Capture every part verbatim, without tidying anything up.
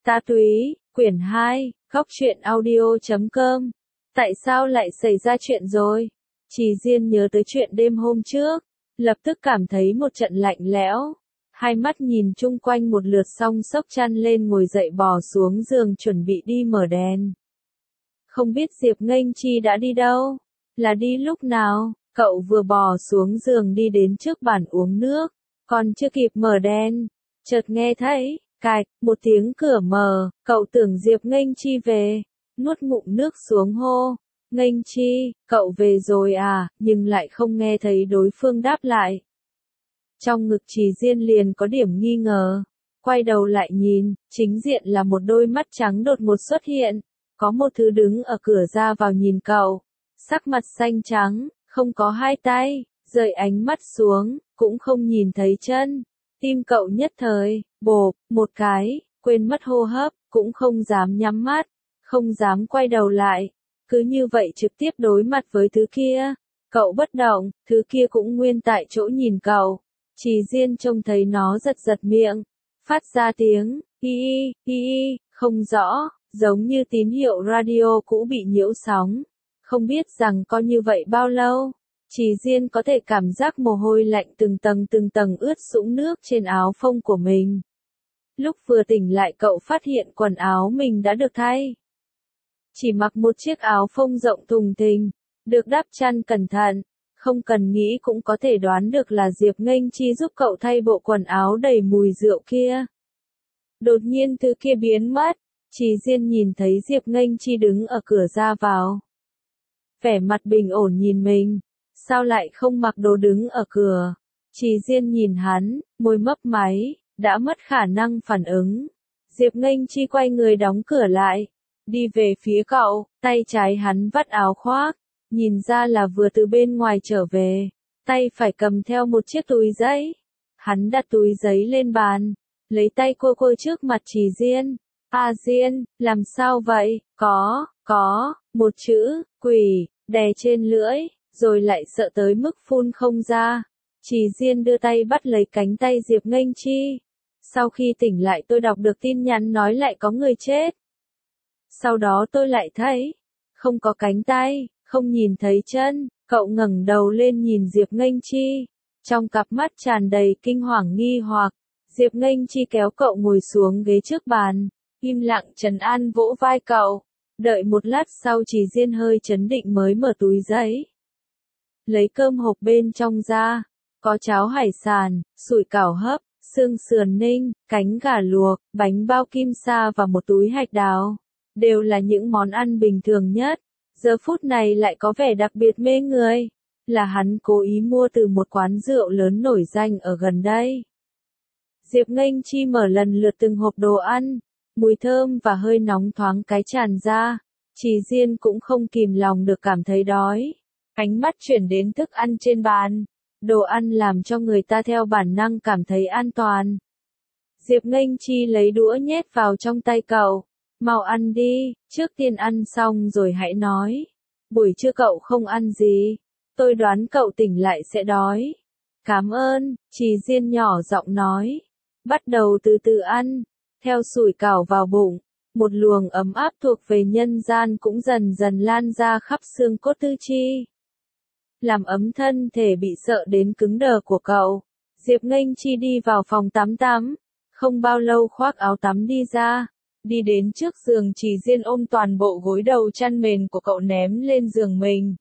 Ta Túy, quyển hai, góc truyện audio chấm com. Tại sao lại xảy ra chuyện rồi? Trì Diên nhớ tới chuyện đêm hôm trước, lập tức cảm thấy một trận lạnh lẽo. Hai mắt nhìn chung quanh một lượt xong xốc chăn lên ngồi dậy bò xuống giường chuẩn bị đi mở đèn. Không biết Diệp Nghênh Chi đã đi đâu? Là đi lúc nào? Cậu vừa bò xuống giường đi đến trước bàn uống nước, còn chưa kịp mở đèn, chợt nghe thấy cạch, một tiếng cửa mở, cậu tưởng Diệp Nghênh Chi về, nuốt ngụm nước xuống hô, Nghênh Chi, cậu về rồi à, nhưng lại không nghe thấy đối phương đáp lại. Trong ngực Trì Diên liền có điểm nghi ngờ, quay đầu lại nhìn, chính diện là một đôi mắt trắng đột ngột xuất hiện, có một thứ đứng ở cửa ra vào nhìn cậu, sắc mặt xanh trắng, không có hai tay, rời ánh mắt xuống, cũng không nhìn thấy chân. Tim cậu nhất thời, bộp, một cái, quên mất hô hấp, cũng không dám nhắm mắt, không dám quay đầu lại. Cứ như vậy trực tiếp đối mặt với thứ kia. Cậu bất động, thứ kia cũng nguyên tại chỗ nhìn cậu. Trì Diên trông thấy nó giật giật miệng, phát ra tiếng, hi hi, hi hi, không rõ, giống như tín hiệu radio cũ bị nhiễu sóng. Không biết rằng có như vậy bao lâu. Trì Diên có thể cảm giác mồ hôi lạnh từng tầng từng tầng ướt sũng nước trên áo phông của mình. Lúc vừa tỉnh lại cậu phát hiện quần áo mình đã được thay. Chỉ mặc một chiếc áo phông rộng thùng thình, được đắp chăn cẩn thận, không cần nghĩ cũng có thể đoán được là Diệp Nghênh Chi giúp cậu thay bộ quần áo đầy mùi rượu kia. Đột nhiên thứ kia biến mất, Trì Diên nhìn thấy Diệp Nghênh Chi đứng ở cửa ra vào. Vẻ mặt bình ổn nhìn mình. Sao lại không mặc đồ đứng ở cửa? Trì Diên nhìn hắn, môi mấp máy, đã mất khả năng phản ứng. Diệp Nghênh Chi quay người đóng cửa lại, đi về phía cậu, tay trái hắn vắt áo khoác, nhìn ra là vừa từ bên ngoài trở về, tay phải cầm theo một chiếc túi giấy. Hắn đặt túi giấy lên bàn, lấy tay cô cô trước mặt Trì Diên. A Diên, làm sao vậy? Có, có, một chữ, quỷ, đè trên lưỡi. Rồi lại sợ tới mức phun không ra. Trì Diên đưa tay bắt lấy cánh tay Diệp Nghênh Chi. Sau khi tỉnh lại tôi đọc được tin nhắn nói lại có người chết. Sau đó tôi lại thấy, không có cánh tay, không nhìn thấy chân. Cậu ngẩng đầu lên nhìn Diệp Nghênh Chi, trong cặp mắt tràn đầy kinh hoàng nghi hoặc. Diệp Nghênh Chi kéo cậu ngồi xuống ghế trước bàn, im lặng trấn an vỗ vai cậu. Đợi một lát sau Trì Diên hơi trấn định mới mở túi giấy. Lấy cơm hộp bên trong ra, có cháo hải sản, sủi cảo hấp, xương sườn ninh, cánh gà luộc, bánh bao kim sa và một túi hạch đào. Đều là những món ăn bình thường nhất, giờ phút này lại có vẻ đặc biệt mê người. Là hắn cố ý mua từ một quán rượu lớn nổi danh ở gần đây. Diệp Nghênh Chi mở lần lượt từng hộp đồ ăn, mùi thơm và hơi nóng thoáng cái tràn ra. Trì Diên cũng không kìm lòng được cảm thấy đói. Ánh mắt chuyển đến thức ăn trên bàn. Đồ ăn làm cho người ta theo bản năng cảm thấy an toàn. Diệp Nghênh Chi lấy đũa nhét vào trong tay cậu. Mau ăn đi, trước tiên ăn xong rồi hãy nói. Buổi trưa cậu không ăn gì. Tôi đoán cậu tỉnh lại sẽ đói. Cảm ơn, Trì Diên nhỏ giọng nói. Bắt đầu từ từ ăn. Theo sủi cảo vào bụng, một luồng ấm áp thuộc về nhân gian cũng dần dần lan ra khắp xương cốt tư chi. Làm ấm thân thể bị sợ đến cứng đờ của cậu. Diệp Nghênh Chi đi vào phòng tắm tắm, không bao lâu khoác áo tắm đi ra, đi đến trước giường Trì Diên ôm toàn bộ gối đầu chăn mền của cậu ném lên giường mình.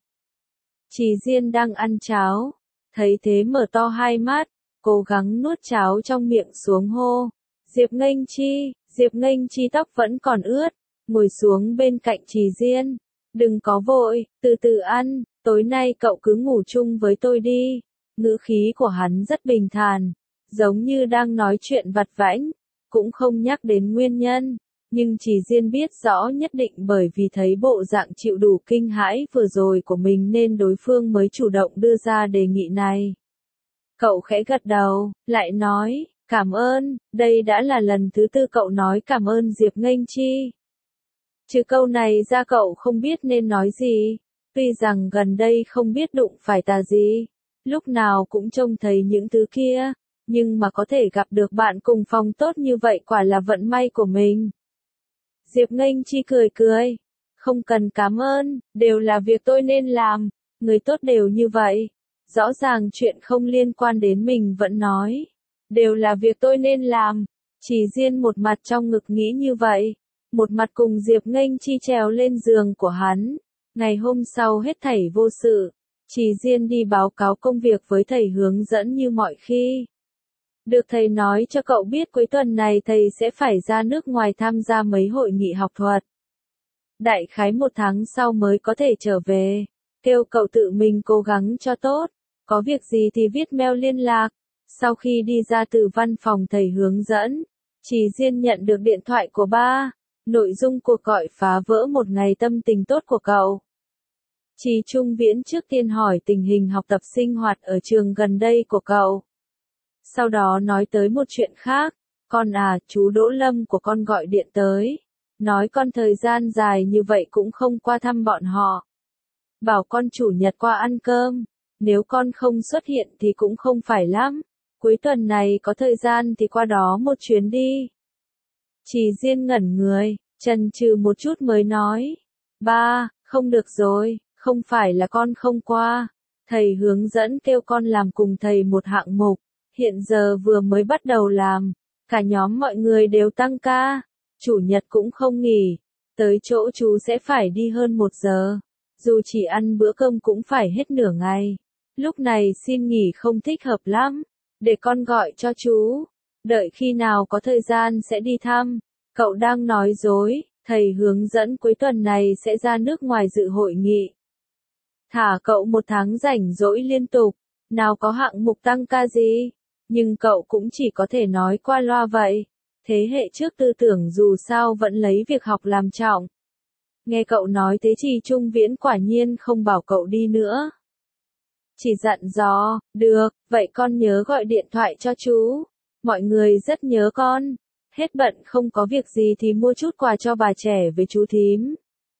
Trì Diên đang ăn cháo, thấy thế mở to hai mắt, cố gắng nuốt cháo trong miệng xuống hô. Diệp Nghênh Chi, Diệp Nghênh Chi tóc vẫn còn ướt, ngồi xuống bên cạnh Trì Diên. Đừng có vội, từ từ ăn. Tối nay cậu cứ ngủ chung với tôi đi. Ngữ khí của hắn rất bình thản, giống như đang nói chuyện vặt vãnh, cũng không nhắc đến nguyên nhân. Nhưng Trì Diên biết rõ nhất định bởi vì thấy bộ dạng chịu đủ kinh hãi vừa rồi của mình nên đối phương mới chủ động đưa ra đề nghị này. Cậu khẽ gật đầu, lại nói, cảm ơn, đây đã là lần thứ tư cậu nói cảm ơn Diệp Nghênh Chi. Chứ câu này ra cậu không biết nên nói gì. Tuy rằng gần đây không biết đụng phải tà gì, lúc nào cũng trông thấy những thứ kia, nhưng mà có thể gặp được bạn cùng phòng tốt như vậy quả là vận may của mình. Diệp Nghênh Chi cười cười. Không cần cảm ơn, đều là việc tôi nên làm, người tốt đều như vậy. Rõ ràng chuyện không liên quan đến mình vẫn nói. Đều là việc tôi nên làm. Chỉ riêng một mặt trong ngực nghĩ như vậy. Một mặt cùng Diệp Nghênh Chi trèo lên giường của hắn. Ngày hôm sau hết thảy vô sự. Chỉ riêng đi báo cáo công việc với thầy hướng dẫn như mọi khi. Được thầy nói cho cậu biết cuối tuần này thầy sẽ phải ra nước ngoài tham gia mấy hội nghị học thuật. Đại khái một tháng sau mới có thể trở về. Kêu cậu tự mình cố gắng cho tốt. Có việc gì thì viết mail liên lạc. Sau khi đi ra từ văn phòng thầy hướng dẫn, Chỉ Diên nhận được điện thoại của ba. Nội dung cuộc gọi phá vỡ một ngày tâm tình tốt của cậu. Trì Trung Viễn trước tiên hỏi tình hình học tập sinh hoạt ở trường gần đây của cậu. Sau đó nói tới một chuyện khác. Con à, chú Đỗ Lâm của con gọi điện tới. Nói con thời gian dài như vậy cũng không qua thăm bọn họ. Bảo con chủ nhật qua ăn cơm. Nếu con không xuất hiện thì cũng không phải lắm. Cuối tuần này có thời gian thì qua đó một chuyến đi. Trì Diên ngẩn người, chần chừ một chút mới nói. Ba, không được rồi, không phải là con không qua. Thầy hướng dẫn kêu con làm cùng thầy một hạng mục. Hiện giờ vừa mới bắt đầu làm. Cả nhóm mọi người đều tăng ca. Chủ nhật cũng không nghỉ. Tới chỗ chú sẽ phải đi hơn một giờ. Dù chỉ ăn bữa cơm cũng phải hết nửa ngày. Lúc này xin nghỉ không thích hợp lắm. Để con gọi cho chú. Đợi khi nào có thời gian sẽ đi thăm. Cậu đang nói dối. Thầy hướng dẫn cuối tuần này sẽ ra nước ngoài dự hội nghị. Thả cậu một tháng rảnh rỗi liên tục. Nào có hạng mục tăng ca gì. Nhưng cậu cũng chỉ có thể nói qua loa vậy. Thế hệ trước tư tưởng dù sao vẫn lấy việc học làm trọng. Nghe cậu nói thế Trì Trung Viễn quả nhiên không bảo cậu đi nữa. Chỉ dặn dò, được, vậy con nhớ gọi điện thoại cho chú. Mọi người rất nhớ con. Hết bận không có việc gì thì mua chút quà cho bà trẻ với chú thím.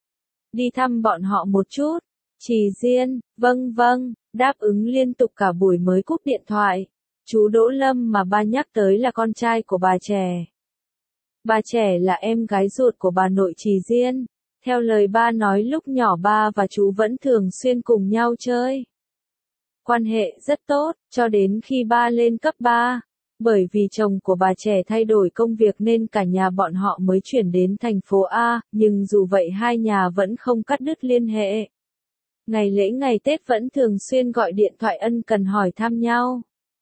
Đi thăm bọn họ một chút. Trì Diên, vâng vâng, đáp ứng liên tục cả buổi mới cúp điện thoại. Chú Đỗ Lâm mà ba nhắc tới là con trai của bà trẻ. Bà trẻ là em gái ruột của bà nội Trì Diên. Theo lời ba nói lúc nhỏ ba và chú vẫn thường xuyên cùng nhau chơi. Quan hệ rất tốt, cho đến khi ba lên cấp ba. Bởi vì chồng của bà trẻ thay đổi công việc nên cả nhà bọn họ mới chuyển đến thành phố A, nhưng dù vậy hai nhà vẫn không cắt đứt liên hệ. Ngày lễ ngày Tết vẫn thường xuyên gọi điện thoại ân cần hỏi thăm nhau.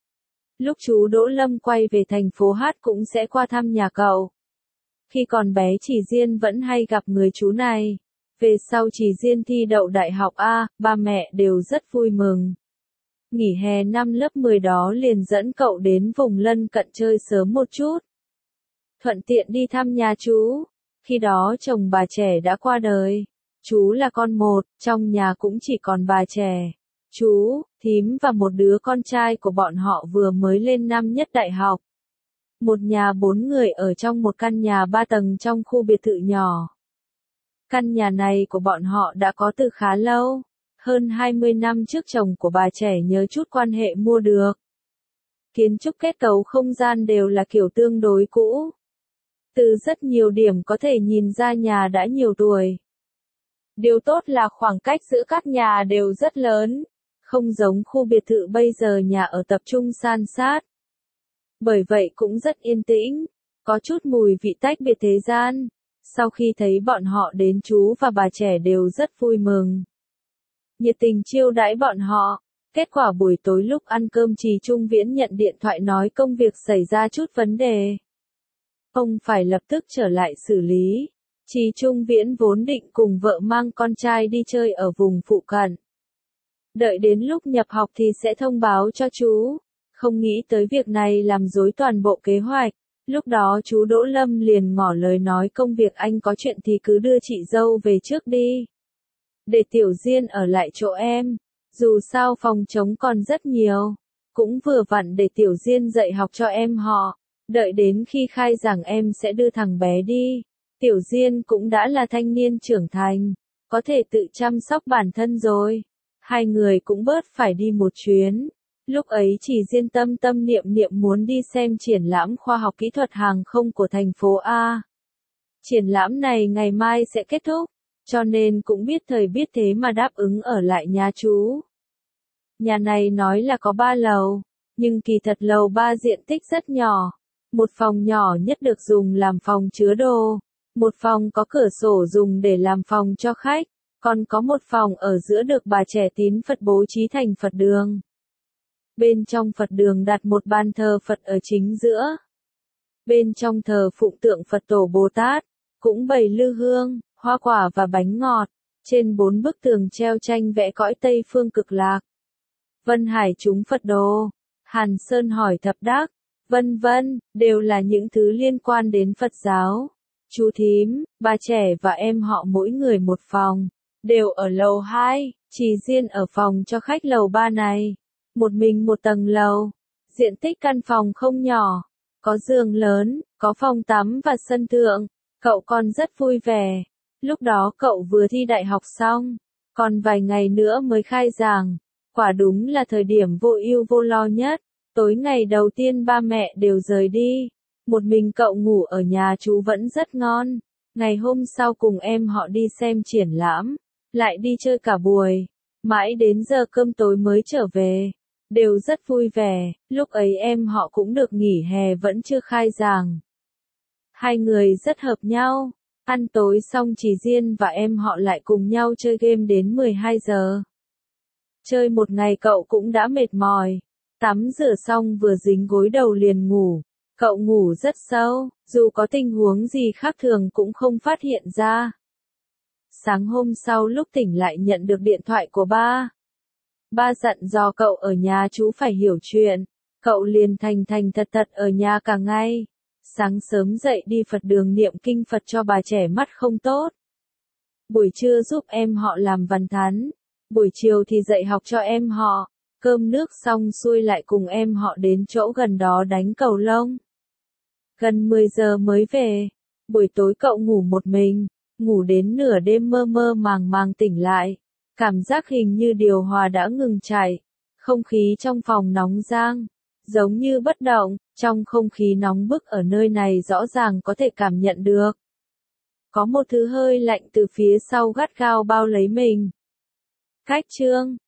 Lúc chú Đỗ Lâm quay về thành phố Hát cũng sẽ qua thăm nhà cậu. Khi còn bé Trì Diên vẫn hay gặp người chú này. Về sau Trì Diên thi đậu đại học A, ba mẹ đều rất vui mừng. Nghỉ hè năm lớp mười đó liền dẫn cậu đến vùng lân cận chơi sớm một chút. Thuận tiện đi thăm nhà chú. Khi đó chồng bà trẻ đã qua đời. Chú là con một, trong nhà cũng chỉ còn bà trẻ. Chú, thím và một đứa con trai của bọn họ vừa mới lên năm nhất đại học. Một nhà bốn người ở trong một căn nhà ba tầng trong khu biệt thự nhỏ. Căn nhà này của bọn họ đã có từ khá lâu. Hơn hai mươi năm trước chồng của bà trẻ nhớ chút quan hệ mua được. Kiến trúc kết cấu không gian đều là kiểu tương đối cũ. Từ rất nhiều điểm có thể nhìn ra nhà đã nhiều tuổi. Điều tốt là khoảng cách giữa các nhà đều rất lớn. Không giống khu biệt thự bây giờ nhà ở tập trung san sát. Bởi vậy cũng rất yên tĩnh. Có chút mùi vị tách biệt thế gian. Sau khi thấy bọn họ đến chú và bà trẻ đều rất vui mừng. Nhiệt tình chiêu đãi bọn họ. Kết quả buổi tối lúc ăn cơm Trì Trung Viễn nhận điện thoại nói công việc xảy ra chút vấn đề. Ông phải lập tức trở lại xử lý. Trì Trung Viễn vốn định cùng vợ mang con trai đi chơi ở vùng phụ cận. Đợi đến lúc nhập học thì sẽ thông báo cho chú. Không nghĩ tới việc này làm rối toàn bộ kế hoạch. Lúc đó chú Đỗ Lâm liền ngỏ lời nói công việc anh có chuyện thì cứ đưa chị dâu về trước đi. Để Tiểu Diên ở lại chỗ em. Dù sao phòng trống còn rất nhiều. Cũng vừa vặn để Tiểu Diên dạy học cho em họ. Đợi đến khi khai giảng em sẽ đưa thằng bé đi. Tiểu Diên cũng đã là thanh niên trưởng thành. Có thể tự chăm sóc bản thân rồi. Hai người cũng bớt phải đi một chuyến. Lúc ấy Trì Diên tâm tâm niệm niệm muốn đi xem triển lãm khoa học kỹ thuật hàng không của thành phố A. Triển lãm này ngày mai sẽ kết thúc, cho nên cũng biết thời biết thế mà đáp ứng ở lại nhà chú. Nhà này nói là có ba lầu, nhưng kỳ thật lầu ba diện tích rất nhỏ. Một phòng nhỏ nhất được dùng làm phòng chứa đồ, một phòng có cửa sổ dùng để làm phòng cho khách, còn có một phòng ở giữa được bà trẻ tín Phật bố trí thành Phật đường. Bên trong Phật đường đặt một bàn thờ Phật ở chính giữa. Bên trong thờ phụng tượng Phật Tổ Bồ Tát, cũng bày lư hương, hoa quả và bánh ngọt. Trên bốn bức tường treo tranh vẽ cõi Tây Phương Cực Lạc. Vân Hải chúng Phật đồ. Hàn Sơn hỏi Thập Đắc. Vân vân, đều là những thứ liên quan đến Phật giáo. Chú thím, bà trẻ và em họ mỗi người một phòng, đều ở lầu hai, chỉ riêng ở phòng cho khách lầu ba này. Một mình một tầng lầu, diện tích căn phòng không nhỏ, có giường lớn, có phòng tắm và sân thượng. Cậu con rất vui vẻ. Lúc đó cậu vừa thi đại học xong, còn vài ngày nữa mới khai giảng. Quả đúng là thời điểm vô ưu vô lo nhất. Tối ngày đầu tiên ba mẹ đều rời đi. Một mình cậu ngủ ở nhà chú vẫn rất ngon. Ngày hôm sau cùng em họ đi xem triển lãm, lại đi chơi cả buổi. Mãi đến giờ cơm tối mới trở về. Đều rất vui vẻ, lúc ấy em họ cũng được nghỉ hè vẫn chưa khai giảng. Hai người rất hợp nhau. Ăn tối xong Chỉ Diên và em họ lại cùng nhau chơi game đến mười hai giờ. Chơi một ngày cậu cũng đã mệt mỏi. Tắm rửa xong vừa dính gối đầu liền ngủ. Cậu ngủ rất sâu, dù có tình huống gì khác thường cũng không phát hiện ra. Sáng hôm sau lúc tỉnh lại nhận được điện thoại của ba. Ba dặn dò cậu ở nhà chú phải hiểu chuyện. Cậu liền thành thành thật thật ở nhà cả ngày. Sáng sớm dậy đi Phật đường niệm kinh Phật cho bà trẻ mắt không tốt. Buổi trưa giúp em họ làm văn thán. Buổi chiều thì dạy học cho em họ. Cơm nước xong xuôi lại cùng em họ đến chỗ gần đó đánh cầu lông. Gần mười giờ mới về. Buổi tối cậu ngủ một mình. Ngủ đến nửa đêm mơ mơ màng màng tỉnh lại. Cảm giác hình như điều hòa đã ngừng chạy. Không khí trong phòng nóng rang. Giống như bất động, trong không khí nóng bức ở nơi này rõ ràng có thể cảm nhận được. Có một thứ hơi lạnh từ phía sau gắt gao bao lấy mình. Cách chương